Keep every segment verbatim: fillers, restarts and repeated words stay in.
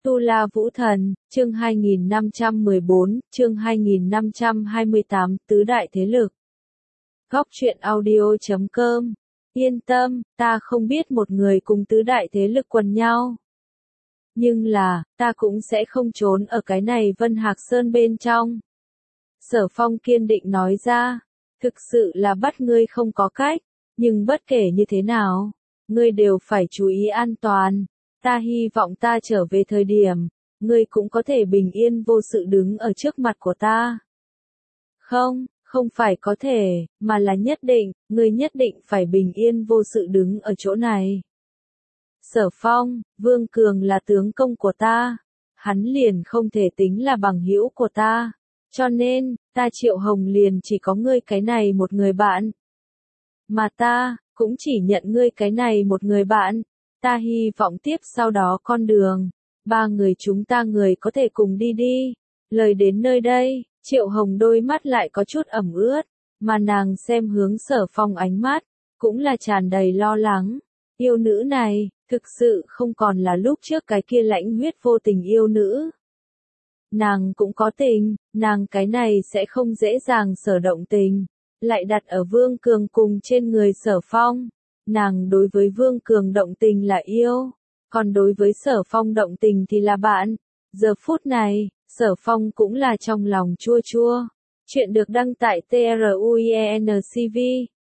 Tu La Vũ Thần, chương hai nghìn năm trăm mười bốn, chương hai nghìn năm trăm hai mươi tám, tứ đại thế lực. Góc truyện audio chấm com. Yên tâm, ta không biết một người cùng tứ đại thế lực quần nhau. Nhưng là, ta cũng sẽ không trốn ở cái này Vân Hạc Sơn bên trong. Sở Phong kiên định nói ra, thực sự là bắt ngươi không có cách, nhưng bất kể như thế nào, ngươi đều phải chú ý an toàn. Ta hy vọng ta trở về thời điểm, ngươi cũng có thể bình yên vô sự đứng ở trước mặt của ta. Không, không phải có thể, mà là nhất định, ngươi nhất định phải bình yên vô sự đứng ở chỗ này. Sở Phong, Vương Cường là tướng công của ta, hắn liền không thể tính là bằng hữu của ta, cho nên, ta Triệu Hồng liền chỉ có ngươi cái này một người bạn. Mà ta, cũng chỉ nhận ngươi cái này một người bạn. Ta hy vọng tiếp sau đó con đường, ba người chúng ta người có thể cùng đi đi. Lời đến nơi đây, Triệu Hồng đôi mắt lại có chút ẩm ướt, mà nàng xem hướng Sở Phong ánh mắt, cũng là tràn đầy lo lắng. Yêu nữ này, thực sự không còn là lúc trước cái kia lãnh huyết vô tình yêu nữ. Nàng cũng có tình, nàng cái này sẽ không dễ dàng sở động tình, lại đặt ở Vương Cường cùng trên người Sở Phong. Nàng đối với Vương Cường động tình là yêu, còn đối với Sở Phong động tình thì là bạn. Giờ phút này, Sở Phong cũng là trong lòng chua chua. Chuyện được đăng tại truencv.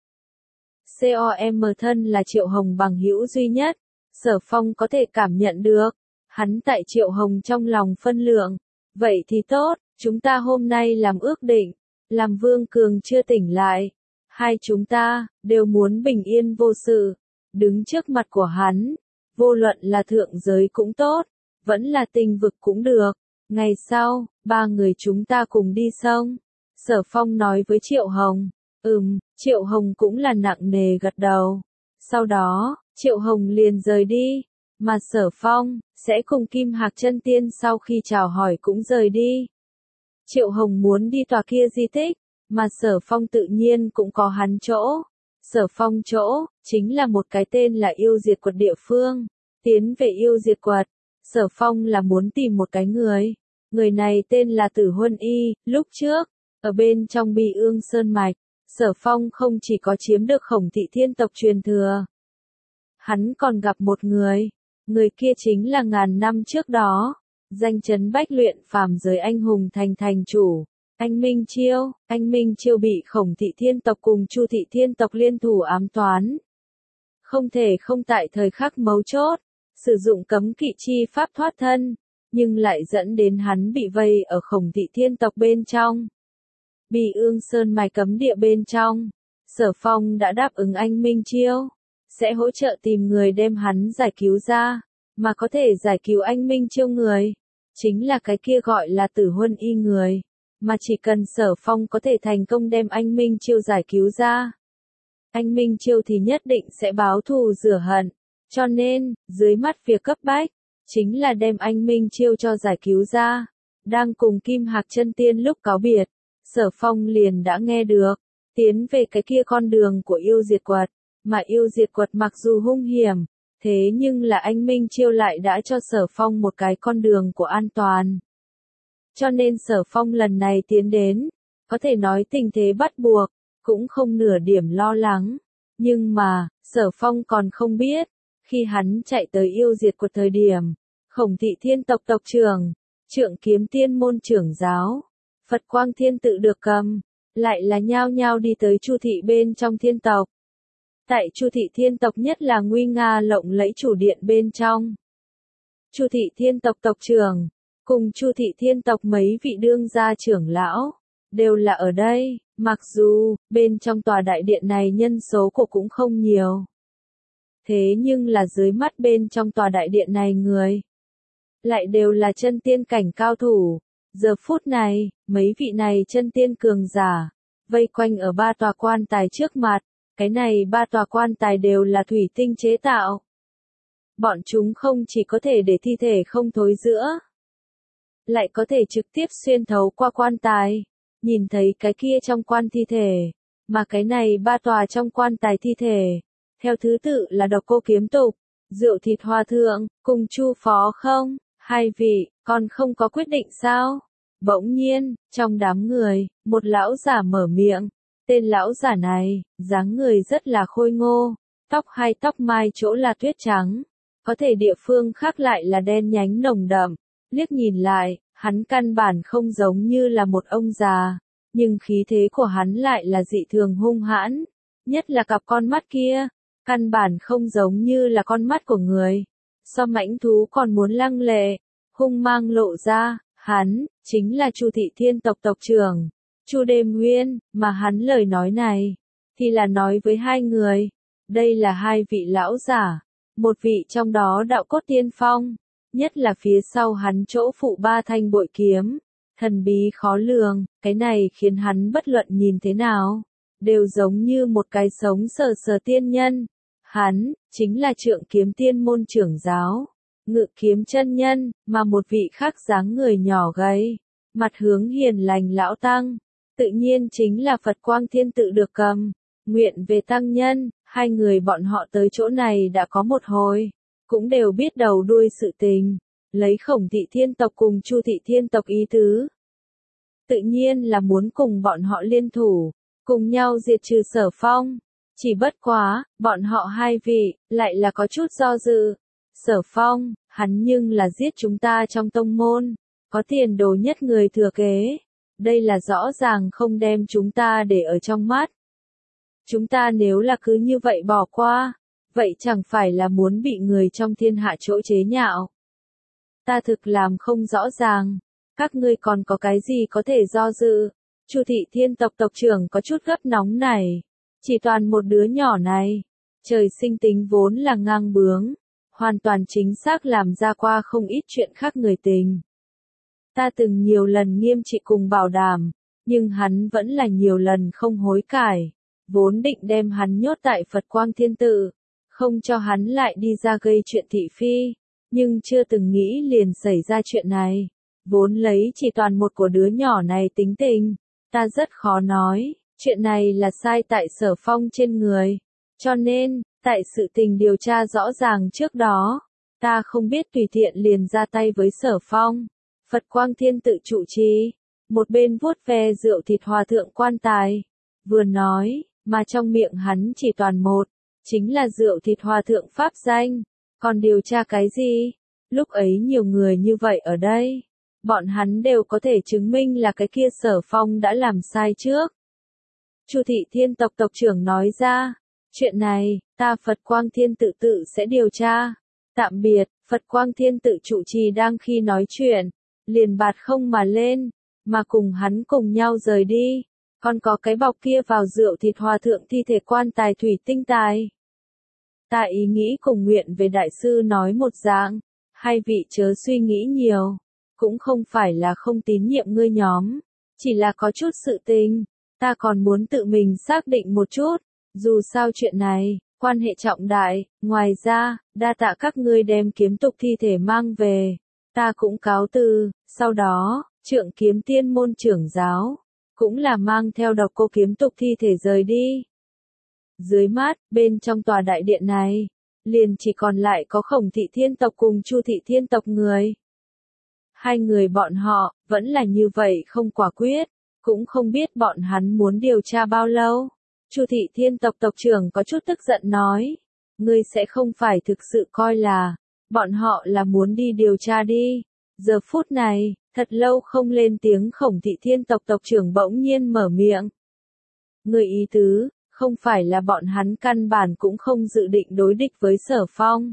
Com thân là Triệu Hồng bằng hữu duy nhất, Sở Phong có thể cảm nhận được, hắn tại Triệu Hồng trong lòng phân lượng. Vậy thì tốt, chúng ta hôm nay làm ước định, làm Vương Cường chưa tỉnh lại. Hai chúng ta, đều muốn bình yên vô sự, đứng trước mặt của hắn, vô luận là thượng giới cũng tốt, vẫn là tinh vực cũng được. Ngày sau, ba người chúng ta cùng đi sông. Sở Phong nói với Triệu Hồng, ừm, Triệu Hồng cũng là nặng nề gật đầu. Sau đó, Triệu Hồng liền rời đi, mà Sở Phong, sẽ cùng Kim Hạc Chân Tiên sau khi chào hỏi cũng rời đi. Triệu Hồng muốn đi tòa kia di tích, mà Sở Phong tự nhiên cũng có hắn chỗ. Sở Phong chỗ, chính là một cái tên là yêu diệt quật địa phương. Tiến về yêu diệt quật, Sở Phong là muốn tìm một cái người. Người này tên là Tử Huân Y. Lúc trước, ở bên trong Bi Ương Sơn Mạch, Sở Phong không chỉ có chiếm được Khổng Thị Thiên tộc truyền thừa. Hắn còn gặp một người. Người kia chính là ngàn năm trước đó, danh chấn bách luyện phàm giới anh hùng thành thành chủ. Anh Minh Chiêu, anh Minh Chiêu bị Khổng Thị Thiên tộc cùng Chu Thị Thiên tộc liên thủ ám toán. Không thể không tại thời khắc mấu chốt, sử dụng cấm kỵ chi pháp thoát thân, nhưng lại dẫn đến hắn bị vây ở Khổng Thị Thiên tộc bên trong. Bi Ương Sơn Mạch cấm địa bên trong, Sở Phong đã đáp ứng anh Minh Chiêu, sẽ hỗ trợ tìm người đem hắn giải cứu ra, mà có thể giải cứu anh Minh Chiêu người, chính là cái kia gọi là Tử Huân Y người. Mà chỉ cần Sở Phong có thể thành công đem anh Minh Chiêu giải cứu ra, anh Minh Chiêu thì nhất định sẽ báo thù rửa hận. Cho nên, dưới mắt việc cấp bách, chính là đem anh Minh Chiêu cho giải cứu ra. Đang cùng Kim Hạc Chân Tiên lúc cáo biệt, Sở Phong liền đã nghe được, tiến về cái kia con đường của yêu diệt quật. Mà yêu diệt quật mặc dù hung hiểm, thế nhưng là anh Minh Chiêu lại đã cho Sở Phong một cái con đường của an toàn. Cho nên Sở Phong lần này tiến đến, có thể nói tình thế bắt buộc, cũng không nửa điểm lo lắng. Nhưng mà, Sở Phong còn không biết, khi hắn chạy tới yêu diệt quật thời điểm, Khổng Thị Thiên tộc tộc trưởng, Trượng Kiếm Tiên môn trưởng giáo, Phật Quang Thiên tự được cầm, lại là nhao nhao đi tới Chu Thị bên trong thiên tộc. Tại Chu Thị Thiên tộc nhất là nguy nga lộng lẫy chủ điện bên trong. Chu Thị Thiên tộc tộc trưởng, cùng Chu Thị Thiên tộc mấy vị đương gia trưởng lão, đều là ở đây, mặc dù, bên trong tòa đại điện này nhân số của cũng không nhiều. Thế nhưng là dưới mắt bên trong tòa đại điện này người, lại đều là chân tiên cảnh cao thủ. Giờ phút này, mấy vị này chân tiên cường giả, vây quanh ở ba tòa quan tài trước mặt. Cái này ba tòa quan tài đều là thủy tinh chế tạo. Bọn chúng không chỉ có thể để thi thể không thối rữa, lại có thể trực tiếp xuyên thấu qua quan tài, nhìn thấy cái kia trong quan thi thể, mà cái này ba tòa trong quan tài thi thể, theo thứ tự là Độc Cô Kiếm Tục, Rượu Thịt Hòa Thượng, cùng Chu Phó Không, Hai vị, còn không có quyết định sao? Bỗng nhiên, trong đám người, một lão giả mở miệng. Tên lão giả này, dáng người rất là khôi ngô, tóc hai tóc mai chỗ là tuyết trắng, có thể địa phương khác lại là đen nhánh nồng đậm. Liếc nhìn lại, hắn căn bản không giống như là một ông già, nhưng khí thế của hắn lại là dị thường hung hãn, nhất là cặp con mắt kia, căn bản không giống như là con mắt của người. So mãnh thú còn muốn lăng lệ, hung mang lộ ra, hắn, chính là Chu Thị Thiên tộc tộc trưởng, Chu Đêm Nguyên, mà hắn lời nói này, thì là nói với hai người, đây là hai vị lão giả, một vị trong đó đạo cốt tiên phong, nhất là phía sau hắn chỗ phụ ba thanh bội kiếm, thần bí khó lường, cái này khiến hắn bất luận nhìn thế nào, đều giống như một cái sống sờ sờ tiên nhân. Hắn, chính là Trượng Kiếm Tiên môn trưởng giáo, Ngự Kiếm chân nhân, mà một vị khác dáng người nhỏ gầy, mặt hướng hiền lành lão tăng, tự nhiên chính là Phật Quang Thiên tự được cầm. Nguyện về tăng nhân, hai người bọn họ tới chỗ này đã có một hồi, cũng đều biết đầu đuôi sự tình, lấy Khổng Thị Thiên tộc cùng Chu Thị Thiên tộc ý tứ. Tự nhiên là muốn cùng bọn họ liên thủ, cùng nhau diệt trừ Sở Phong. Chỉ bất quá, bọn họ hai vị, lại là có chút do dự. Sở Phong, hắn nhưng là giết chúng ta trong tông môn, có tiền đồ nhất người thừa kế. Đây là rõ ràng không đem chúng ta để ở trong mắt. Chúng ta nếu là cứ như vậy bỏ qua, vậy chẳng phải là muốn bị người trong thiên hạ chỗ chế nhạo. Ta thực làm không rõ ràng, các ngươi còn có cái gì có thể do dự. Chu Thị Thiên tộc tộc trưởng có chút gấp nóng này. Chỉ toàn một đứa nhỏ này, trời sinh tính vốn là ngang bướng, hoàn toàn chính xác làm ra qua không ít chuyện khác người tình. Ta từng nhiều lần nghiêm trị cùng bảo đảm, nhưng hắn vẫn là nhiều lần không hối cải, vốn định đem hắn nhốt tại Phật Quang Thiên tự, không cho hắn lại đi ra gây chuyện thị phi, nhưng chưa từng nghĩ liền xảy ra chuyện này, vốn lấy chỉ toàn một của đứa nhỏ này tính tình, ta rất khó nói. Chuyện này là sai tại Sở Phong trên người, cho nên, tại sự tình điều tra rõ ràng trước đó, ta không biết tùy tiện liền ra tay với Sở Phong. Phật Quang Thiên tự trụ trì, một bên vuốt ve rượu thịt hòa thượng quan tài, vừa nói, mà trong miệng hắn chỉ toàn một, chính là rượu thịt hòa thượng pháp danh, còn điều tra cái gì? Lúc ấy nhiều người như vậy ở đây, bọn hắn đều có thể chứng minh là cái kia Sở Phong đã làm sai trước. Chu Thị Thiên tộc tộc trưởng nói ra, chuyện này, ta Phật Quang Thiên tự tự sẽ điều tra. Tạm biệt, Phật Quang Thiên tự trụ trì đang khi nói chuyện, liền bạt không mà lên, mà cùng hắn cùng nhau rời đi, còn có cái bọc kia vào rượu thịt hòa thượng thi thể quan tài thủy tinh tài. Ta ý nghĩ cùng nguyện về đại sư nói một dạng, hai vị chớ suy nghĩ nhiều, cũng không phải là không tín nhiệm ngươi nhóm, chỉ là có chút sự tình. Ta còn muốn tự mình xác định một chút, dù sao chuyện này, quan hệ trọng đại, ngoài ra, đa tạ các ngươi đem kiếm tục thi thể mang về, ta cũng cáo từ, sau đó, Trượng Kiếm Tiên môn trưởng giáo, cũng là mang theo độc cô kiếm tục thi thể rời đi. Dưới mắt, bên trong tòa đại điện này, liền chỉ còn lại có Khổng Thị Thiên tộc cùng Chu Thị Thiên tộc người. Hai người bọn họ, vẫn là như vậy không quả quyết. Cũng không biết bọn hắn muốn điều tra bao lâu. Chu Thị Thiên tộc tộc trưởng có chút tức giận nói. Ngươi sẽ không phải thực sự coi là, bọn họ là muốn đi điều tra đi. Giờ phút này, thật lâu không lên tiếng Khổng Thị Thiên tộc tộc trưởng bỗng nhiên mở miệng. Ngươi ý tứ, không phải là bọn hắn căn bản cũng không dự định đối địch với Sở Phong.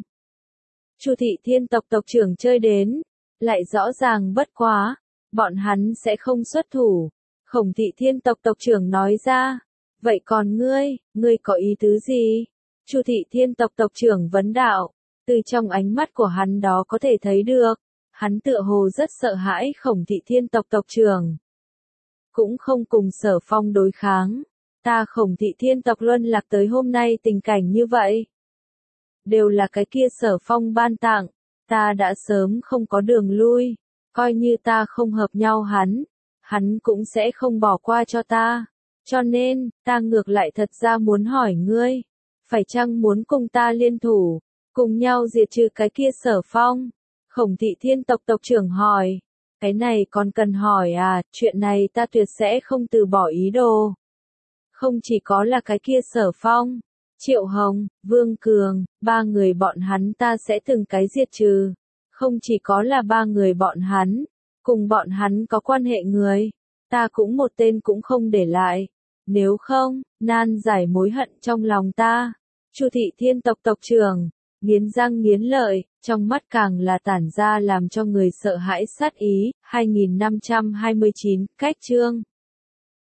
Chu Thị Thiên tộc tộc trưởng chơi đến, lại rõ ràng bất quá, bọn hắn sẽ không xuất thủ. Khổng Thị Thiên tộc tộc trưởng nói ra, vậy còn ngươi, ngươi có ý tứ gì? Chu Thị Thiên tộc tộc trưởng vấn đạo, từ trong ánh mắt của hắn đó có thể thấy được, hắn tựa hồ rất sợ hãi Khổng Thị Thiên tộc tộc trưởng. Cũng không cùng Sở Phong đối kháng, ta Khổng Thị Thiên tộc luân lạc tới hôm nay tình cảnh như vậy. Đều là cái kia Sở Phong ban tặng, ta đã sớm không có đường lui, coi như ta không hợp nhau hắn. Hắn cũng sẽ không bỏ qua cho ta. Cho nên, ta ngược lại thật ra muốn hỏi ngươi, phải chăng muốn cùng ta liên thủ, cùng nhau diệt trừ cái kia Sở Phong? Khổng Thị Thiên tộc tộc trưởng hỏi. Cái này còn cần hỏi à, chuyện này ta tuyệt sẽ không từ bỏ ý đồ. Không chỉ có là cái kia Sở Phong, Triệu Hồng, Vương Cường, ba người bọn hắn ta sẽ từng cái diệt trừ. Không chỉ có là ba người bọn hắn, cùng bọn hắn có quan hệ người, ta cũng một tên cũng không để lại. Nếu không, nan giải mối hận trong lòng ta. Chu Thị Thiên tộc tộc trưởng, nghiến răng nghiến lợi, trong mắt càng là tản ra làm cho người sợ hãi sát ý. Hai nghìn năm trăm hai mươi chín, cách chương.